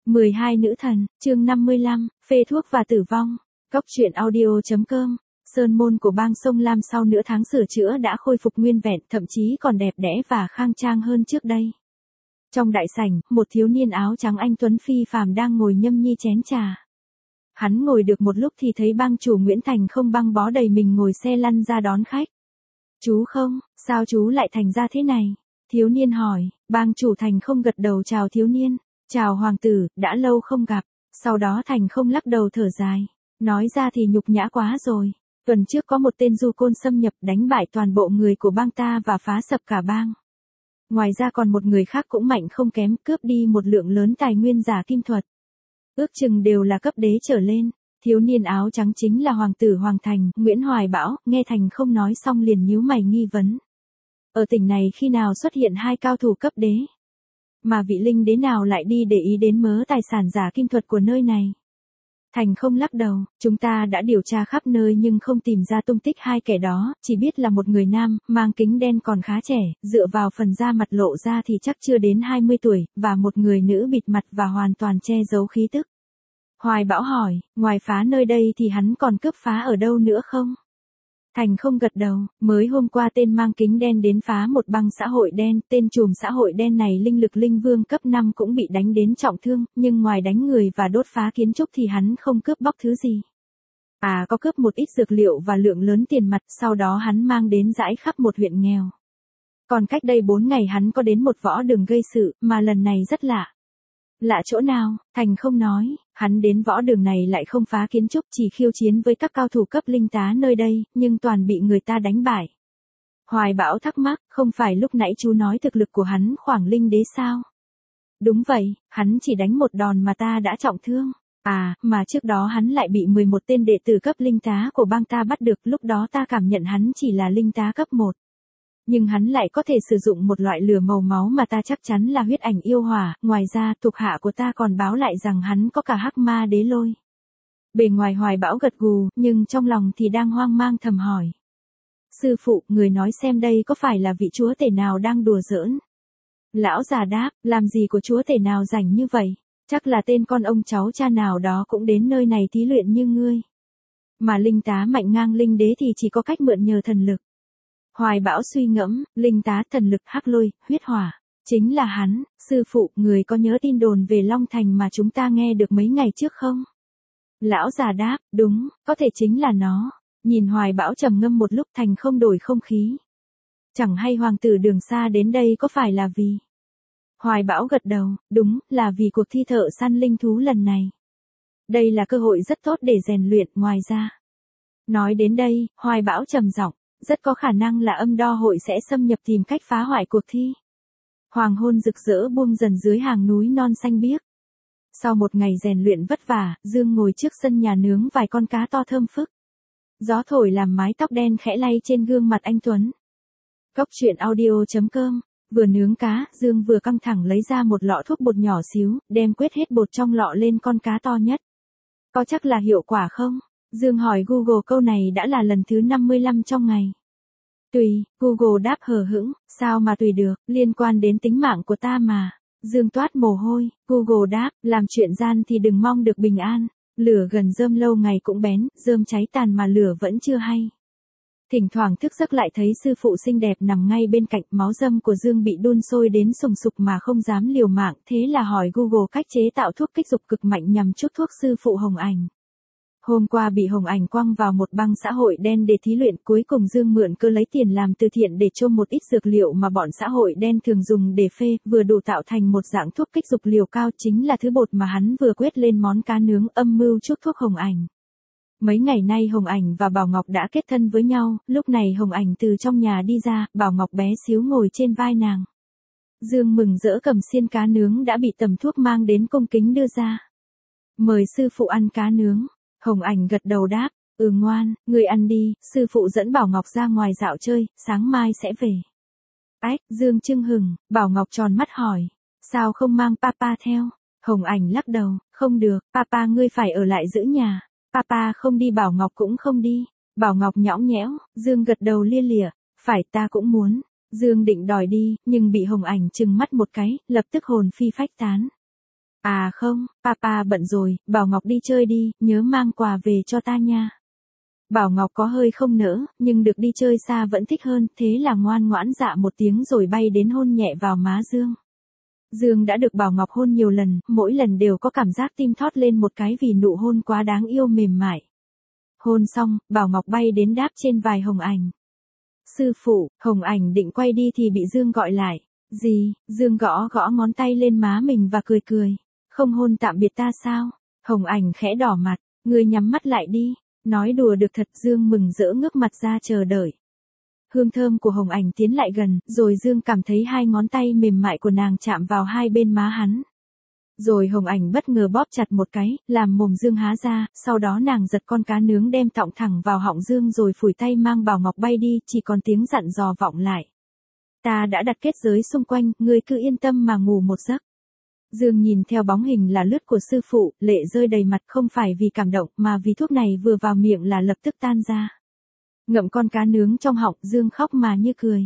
12 nữ thần, chương 55, phê thuốc và tử vong. Cóc truyện audio.com. Sơn môn của bang Sông Lam sau nửa tháng sửa chữa đã khôi phục nguyên vẹn, thậm chí còn đẹp đẽ và khang trang hơn trước đây. Trong đại sảnh, một thiếu niên áo trắng anh tuấn phi phàm đang ngồi nhâm nhi chén trà. Hắn ngồi được một lúc thì thấy bang chủ Nguyễn Thành không băng bó đầy mình ngồi xe lăn ra đón khách. Chú không, sao chú lại thành ra thế này? Thiếu niên hỏi. Bang chủ Thành không gật đầu chào thiếu niên. Chào hoàng tử, đã lâu không gặp. Sau đó Thành không lắc đầu thở dài. Nói ra thì nhục nhã quá rồi. Tuần trước có một tên du côn xâm nhập đánh bại toàn bộ người của bang ta và phá sập cả bang. Ngoài ra còn một người khác cũng mạnh không kém, cướp đi một lượng lớn tài nguyên giả kim thuật. Ước chừng đều là cấp đế trở lên. Thiếu niên áo trắng chính là hoàng tử Hoàng Thành, Nguyễn Hoài Bão. Nghe Thành không nói xong liền nhíu mày nghi vấn. Ở tỉnh này khi nào xuất hiện hai cao thủ cấp đế? Mà vị linh đế nào lại đi để ý đến mớ tài sản giả kim thuật của nơi này? Thành không lắc đầu, chúng ta đã điều tra khắp nơi nhưng không tìm ra tung tích hai kẻ đó, chỉ biết là một người nam, mang kính đen còn khá trẻ, dựa vào phần da mặt lộ ra thì chắc chưa đến 20 tuổi, và một người nữ bịt mặt và hoàn toàn che giấu khí tức. Hoài Bão hỏi, ngoài phá nơi đây thì hắn còn cướp phá ở đâu nữa không? Thành không gật đầu, mới hôm qua tên mang kính đen đến phá một băng xã hội đen, tên trùm xã hội đen này linh lực linh vương cấp 5 cũng bị đánh đến trọng thương, nhưng ngoài đánh người và đốt phá kiến trúc thì hắn không cướp bóc thứ gì. À, có cướp một ít dược liệu và lượng lớn tiền mặt, sau đó hắn mang đến dãi khắp một huyện nghèo. Còn cách đây 4 ngày hắn có đến một võ đường gây sự, mà lần này rất lạ. Lạ chỗ nào? Thành không nói, hắn đến võ đường này lại không phá kiến trúc, chỉ khiêu chiến với các cao thủ cấp linh tá nơi đây, nhưng toàn bị người ta đánh bại. Hoài Bão thắc mắc, không phải lúc nãy chú nói thực lực của hắn khoảng linh đế sao? Đúng vậy, hắn chỉ đánh một đòn mà ta đã trọng thương. À, mà trước đó hắn lại bị 11 tên đệ tử cấp linh tá của bang ta bắt được, lúc đó ta cảm nhận hắn chỉ là linh tá cấp 1. Nhưng hắn lại có thể sử dụng một loại lửa màu máu mà ta chắc chắn là huyết ảnh yêu hỏa, ngoài ra thuộc hạ của ta còn báo lại rằng hắn có cả hắc ma đế lôi. Bề ngoài Hoài Bão gật gù, nhưng trong lòng thì đang hoang mang thầm hỏi. Sư phụ, người nói xem đây có phải là vị chúa tể nào đang đùa giỡn? Lão già đáp, làm gì của chúa tể nào rảnh như vậy? Chắc là tên con ông cháu cha nào đó cũng đến nơi này thí luyện như ngươi. Mà linh tá mạnh ngang linh đế thì chỉ có cách mượn nhờ thần lực. Hoài Bão suy ngẫm, linh tá, thần lực, hắc lôi, huyết hỏa. Chính là hắn. Sư phụ, người có nhớ tin đồn về Long Thành mà chúng ta nghe được mấy ngày trước không? Lão già đáp, đúng, có thể chính là nó. Nhìn Hoài Bão trầm ngâm một lúc, Thành không đổi không khí. Chẳng hay hoàng tử đường xa đến đây có phải là vì? Hoài Bão gật đầu, đúng, là vì cuộc thi thợ săn linh thú lần này. Đây là cơ hội rất tốt để rèn luyện, ngoài ra. Nói đến đây, Hoài Bão trầm giọng. Rất có khả năng là âm đo hội sẽ xâm nhập tìm cách phá hoại cuộc thi. Hoàng hôn rực rỡ buông dần dưới hàng núi non xanh biếc. Sau một ngày rèn luyện vất vả, Dương ngồi trước sân nhà nướng vài con cá to thơm phức. Gió thổi làm mái tóc đen khẽ lay trên gương mặt anh tuấn. Cóc truyện audio.com. Vừa nướng cá, Dương vừa căng thẳng lấy ra một lọ thuốc bột nhỏ xíu, đem quét hết bột trong lọ lên con cá to nhất. Có chắc là hiệu quả không? Dương hỏi Google câu này đã là lần thứ 55 trong ngày. Tùy, Google đáp hờ hững, sao mà tùy được, liên quan đến tính mạng của ta mà. Dương toát mồ hôi, Google đáp, làm chuyện gian thì đừng mong được bình an. Lửa gần rơm lâu ngày cũng bén, rơm cháy tàn mà lửa vẫn chưa hay. Thỉnh thoảng thức giấc lại thấy sư phụ xinh đẹp nằm ngay bên cạnh, máu râm của Dương bị đun sôi đến sùng sục mà không dám liều mạng, thế là hỏi Google cách chế tạo thuốc kích dục cực mạnh nhằm trút thuốc sư phụ Hồng Ảnh. Hôm qua bị Hồng Ảnh quăng vào một băng xã hội đen để thí luyện, cuối cùng Dương mượn cơ lấy tiền làm từ thiện để chôm một ít dược liệu mà bọn xã hội đen thường dùng để phê, vừa đủ tạo thành một dạng thuốc kích dục liều cao, chính là thứ bột mà hắn vừa quét lên món cá nướng, âm mưu chuốc thuốc Hồng Ảnh. Mấy ngày nay Hồng Ảnh và Bảo Ngọc đã kết thân với nhau, lúc này Hồng Ảnh từ trong nhà đi ra, Bảo Ngọc bé xíu ngồi trên vai nàng. Dương mừng rỡ cầm xiên cá nướng đã bị tầm thuốc mang đến cung kính đưa ra. Mời sư phụ ăn cá nướng. Hồng Ảnh gật đầu đáp, ngoan, người ăn đi, sư phụ dẫn Bảo Ngọc ra ngoài dạo chơi, sáng mai sẽ về. Ách, Dương chưng hừng, Bảo Ngọc tròn mắt hỏi, sao không mang papa theo? Hồng Ảnh lắc đầu, không được, papa ngươi phải ở lại giữ nhà. Papa không đi Bảo Ngọc cũng không đi. Bảo Ngọc nhõng nhẽo, Dương gật đầu lia lịa, phải ta cũng muốn. Dương định đòi đi, nhưng bị Hồng Ảnh trừng mắt một cái, lập tức hồn phi phách tán. À không, papa bận rồi, bảo Ngọc đi chơi đi, nhớ mang quà về cho ta nha. Bảo Ngọc có hơi không nỡ, nhưng được đi chơi xa vẫn thích hơn, thế là ngoan ngoãn dạ một tiếng rồi bay đến hôn nhẹ vào má Dương. Dương đã được Bảo Ngọc hôn nhiều lần, mỗi lần đều có cảm giác tim thót lên một cái vì nụ hôn quá đáng yêu mềm mại. Hôn xong, Bảo Ngọc bay đến đáp trên vai Hồng Ảnh. Sư phụ, Hồng Ảnh định quay đi thì bị Dương gọi lại. Gì? Dương gõ gõ ngón tay lên má mình và cười cười. Không hôn tạm biệt ta sao? Hồng Ảnh khẽ đỏ mặt, ngươi nhắm mắt lại đi. Nói đùa được thật. Dương mừng rỡ ngước mặt ra chờ đợi. Hương thơm của Hồng Ảnh tiến lại gần, rồi Dương cảm thấy hai ngón tay mềm mại của nàng chạm vào hai bên má hắn. Rồi Hồng Ảnh bất ngờ bóp chặt một cái, làm mồm Dương há ra, sau đó nàng giật con cá nướng đem tọng thẳng vào họng Dương rồi phủi tay mang Bảo Ngọc bay đi, chỉ còn tiếng dặn dò vọng lại. Ta đã đặt kết giới xung quanh, ngươi cứ yên tâm mà ngủ một giấc. Dương nhìn theo bóng hình là lướt của sư phụ, lệ rơi đầy mặt không phải vì cảm động mà vì thuốc này vừa vào miệng là lập tức tan ra. Ngậm con cá nướng trong họng, Dương khóc mà như cười.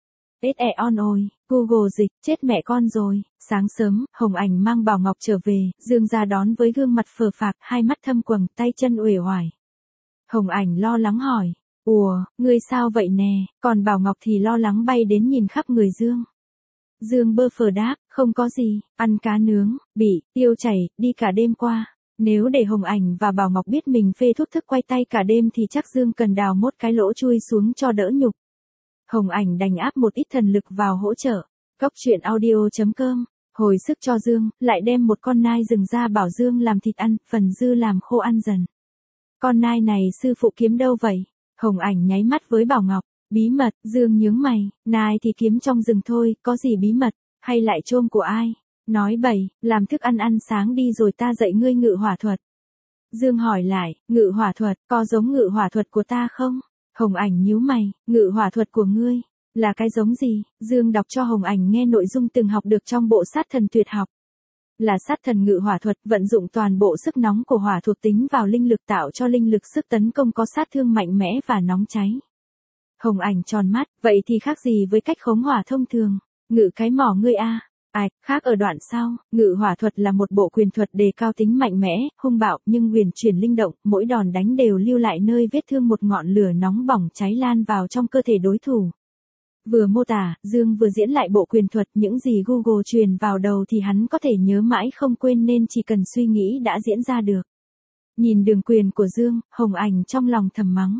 On ôi, Google dịch, chết mẹ con rồi. Sáng sớm, Hồng Ảnh mang Bảo Ngọc trở về, Dương ra đón với gương mặt phờ phạc, hai mắt thâm quầng, tay chân uể oải. Hồng Ảnh lo lắng hỏi, ủa, ngươi sao vậy nè, còn Bảo Ngọc thì lo lắng bay đến nhìn khắp người Dương. Dương bơ phờ đáp, không có gì, ăn cá nướng, bị, tiêu chảy, đi cả đêm qua. Nếu để Hồng Ảnh và Bảo Ngọc biết mình phê thuốc thức quay tay cả đêm thì chắc Dương cần đào một cái lỗ chui xuống cho đỡ nhục. Hồng Ảnh đành áp một ít thần lực vào hỗ trợ. Cóc truyện audio.com, hồi sức cho Dương, lại đem một con nai rừng ra bảo Dương làm thịt ăn, phần dư làm khô ăn dần. Con nai này sư phụ kiếm đâu vậy? Hồng Ảnh nháy mắt với Bảo Ngọc, bí mật. Dương nhướng mày, nai thì kiếm trong rừng thôi, có gì bí mật, hay lại trôm của ai? Nói bậy, làm thức ăn ăn sáng đi rồi ta dạy ngươi ngự hỏa thuật. Dương hỏi lại, ngự hỏa thuật, có giống ngự hỏa thuật của ta không? Hồng Ảnh nhíu mày, ngự hỏa thuật của ngươi, là cái giống gì? Dương đọc cho Hồng Ảnh nghe nội dung từng học được trong bộ sát thần tuyệt học. Là sát thần ngự hỏa thuật, vận dụng toàn bộ sức nóng của hỏa thuộc tính vào linh lực tạo cho linh lực sức tấn công có sát thương mạnh mẽ và nóng cháy. Hồng Ảnh tròn mắt, vậy thì khác gì với cách khống hỏa thông thường? Ngự cái mỏ ngươi a. Khác ở đoạn sau, ngự hỏa thuật là một bộ quyền thuật đề cao tính mạnh mẽ, hung bạo nhưng huyền chuyển linh động, mỗi đòn đánh đều lưu lại nơi vết thương một ngọn lửa nóng bỏng cháy lan vào trong cơ thể đối thủ. Vừa mô tả, Dương vừa diễn lại bộ quyền thuật, những gì Google truyền vào đầu thì hắn có thể nhớ mãi không quên nên chỉ cần suy nghĩ đã diễn ra được. Nhìn đường quyền của Dương, Hồng Ảnh trong lòng thầm mắng.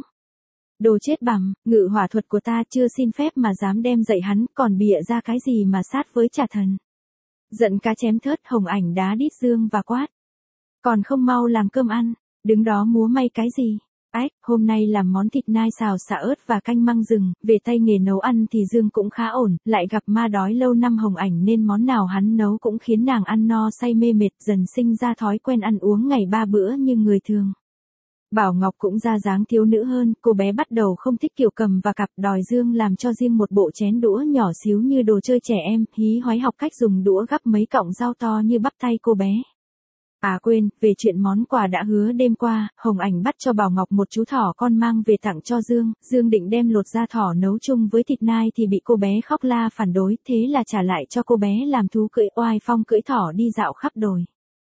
Đồ chết bằm, ngự hỏa thuật của ta chưa xin phép mà dám đem dạy hắn, còn bịa ra cái gì mà sát với trả thần. Giận cá chém thớt, Hồng Ảnh đá đít Dương và quát. Còn không mau làm cơm ăn, đứng đó múa may cái gì? Hôm nay làm món thịt nai xào xả ớt và canh măng rừng, về tay nghề nấu ăn thì Dương cũng khá ổn, lại gặp ma đói lâu năm Hồng Ảnh nên món nào hắn nấu cũng khiến nàng ăn no say mê mệt, dần sinh ra thói quen ăn uống ngày 3 bữa như người thường. Bảo Ngọc cũng ra dáng thiếu nữ hơn, cô bé bắt đầu không thích kiểu cầm và cặp, đòi Dương làm cho riêng một bộ chén đũa nhỏ xíu như đồ chơi trẻ em, hí hoái học cách dùng đũa gắp mấy cọng rau to như bắp tay cô bé. À quên, về chuyện món quà đã hứa đêm qua, Hồng Ảnh bắt cho Bảo Ngọc một chú thỏ con mang về tặng cho Dương, Dương định đem lột da thỏ nấu chung với thịt nai thì bị cô bé khóc la phản đối, thế là trả lại cho cô bé làm thú cưỡi oai phong cưỡi thỏ đi dạo khắp đồi.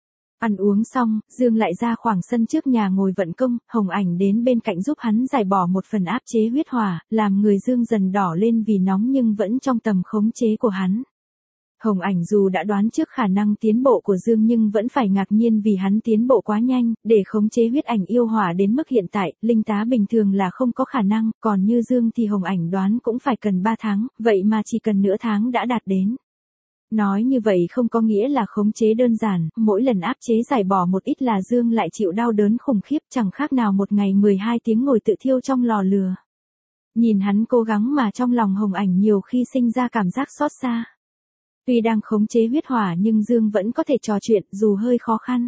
Ăn uống xong, Dương lại ra khoảng sân trước nhà ngồi vận công, Hồng Ảnh đến bên cạnh giúp hắn giải bỏ một phần áp chế huyết hỏa, làm người Dương dần đỏ lên vì nóng nhưng vẫn trong tầm khống chế của hắn. Hồng Ảnh dù đã đoán trước khả năng tiến bộ của Dương nhưng vẫn phải ngạc nhiên vì hắn tiến bộ quá nhanh, để khống chế huyết ảnh yêu hỏa đến mức hiện tại, linh tá bình thường là không có khả năng, còn như Dương thì Hồng Ảnh đoán cũng phải cần 3 tháng, vậy mà chỉ cần nửa tháng đã đạt đến. Nói như vậy không có nghĩa là khống chế đơn giản, mỗi lần áp chế giải bỏ một ít là Dương lại chịu đau đớn khủng khiếp, chẳng khác nào một ngày 12 tiếng ngồi tự thiêu trong lò lửa. Nhìn hắn cố gắng mà trong lòng Hồng Ảnh nhiều khi sinh ra cảm giác xót xa. Tuy đang khống chế huyết hỏa nhưng Dương vẫn có thể trò chuyện dù hơi khó khăn.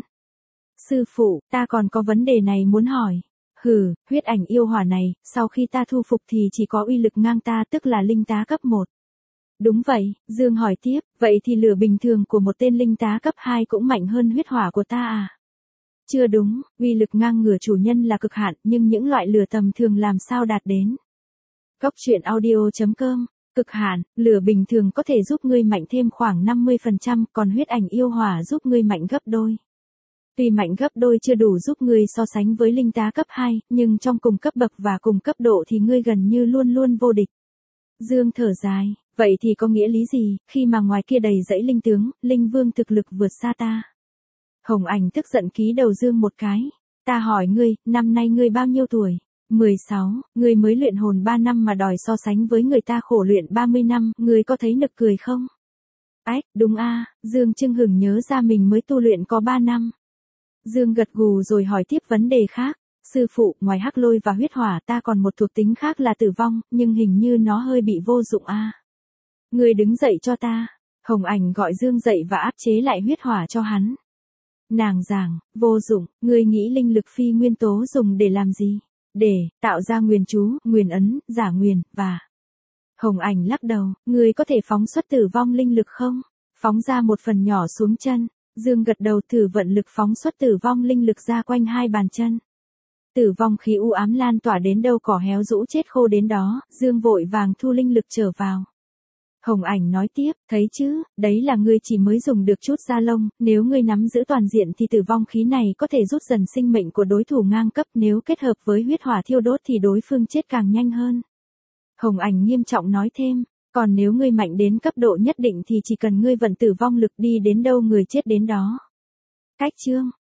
Sư phụ, ta còn có vấn đề này muốn hỏi. Huyết ảnh yêu hỏa này, sau khi ta thu phục thì chỉ có uy lực ngang ta tức là linh tá cấp 1. Đúng vậy, Dương hỏi tiếp, vậy thì lửa bình thường của một tên linh tá cấp 2 cũng mạnh hơn huyết hỏa của ta à? Chưa đúng, uy lực ngang ngửa chủ nhân là cực hạn nhưng những loại lửa tầm thường làm sao đạt đến. Cóc truyện audio.com Cực hạn, lửa bình thường có thể giúp ngươi mạnh thêm khoảng 50%, còn huyết ảnh yêu hỏa giúp ngươi mạnh gấp đôi. Tuy mạnh gấp đôi chưa đủ giúp ngươi so sánh với linh tá cấp 2, nhưng trong cùng cấp bậc và cùng cấp độ thì ngươi gần như luôn luôn vô địch. Dương thở dài, vậy thì có nghĩa lý gì, khi mà ngoài kia đầy dẫy linh tướng, linh vương thực lực vượt xa ta. Hồng Ảnh tức giận ký đầu Dương một cái. Ta hỏi ngươi, năm nay ngươi bao nhiêu tuổi? 16, ngươi mới luyện hồn 3 năm mà đòi so sánh với người ta khổ luyện 30 năm, ngươi có thấy nực cười không? Ách, đúng a, Dương Trưng Hừng nhớ ra mình mới tu luyện có 3 năm. Dương gật gù rồi hỏi tiếp vấn đề khác. Sư phụ, ngoài hắc lôi và huyết hỏa ta còn một thuộc tính khác là tử vong, nhưng hình như nó hơi bị vô dụng a. Ngươi đứng dậy cho ta. Hồng Ảnh gọi Dương dậy và áp chế lại huyết hỏa cho hắn. Nàng giảng, vô dụng, ngươi nghĩ linh lực phi nguyên tố dùng để làm gì? Để tạo ra nguyền chú, nguyền ấn, giả nguyền, và... Hồng Ảnh lắc đầu, ngươi có thể phóng xuất tử vong linh lực không? Phóng ra một phần nhỏ xuống chân. Dương gật đầu thử vận lực phóng xuất tử vong linh lực ra quanh hai bàn chân. Tử vong khí u ám lan tỏa đến đâu cỏ héo rũ chết khô đến đó, Dương vội vàng thu linh lực trở vào. Hồng Ảnh nói tiếp, thấy chứ, đấy là ngươi chỉ mới dùng được chút da lông, nếu ngươi nắm giữ toàn diện thì tử vong khí này có thể rút dần sinh mệnh của đối thủ ngang cấp, nếu kết hợp với huyết hỏa thiêu đốt thì đối phương chết càng nhanh hơn. Hồng Ảnh nghiêm trọng nói thêm, còn nếu ngươi mạnh đến cấp độ nhất định thì chỉ cần ngươi vận tử vong lực đi đến đâu người chết đến đó. Cách chương